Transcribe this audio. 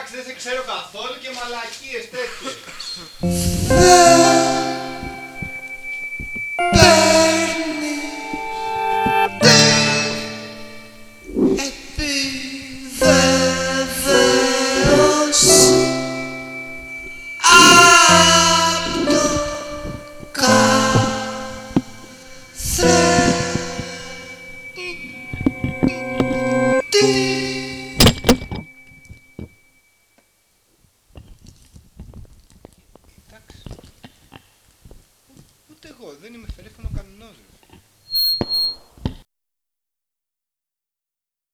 εντάξει, δεν σε ξέρω καθόλου και μαλακίες τέτοιες. Εντάξει. Ούτε εγώ, δεν είμαι φερέφωνο κανονός.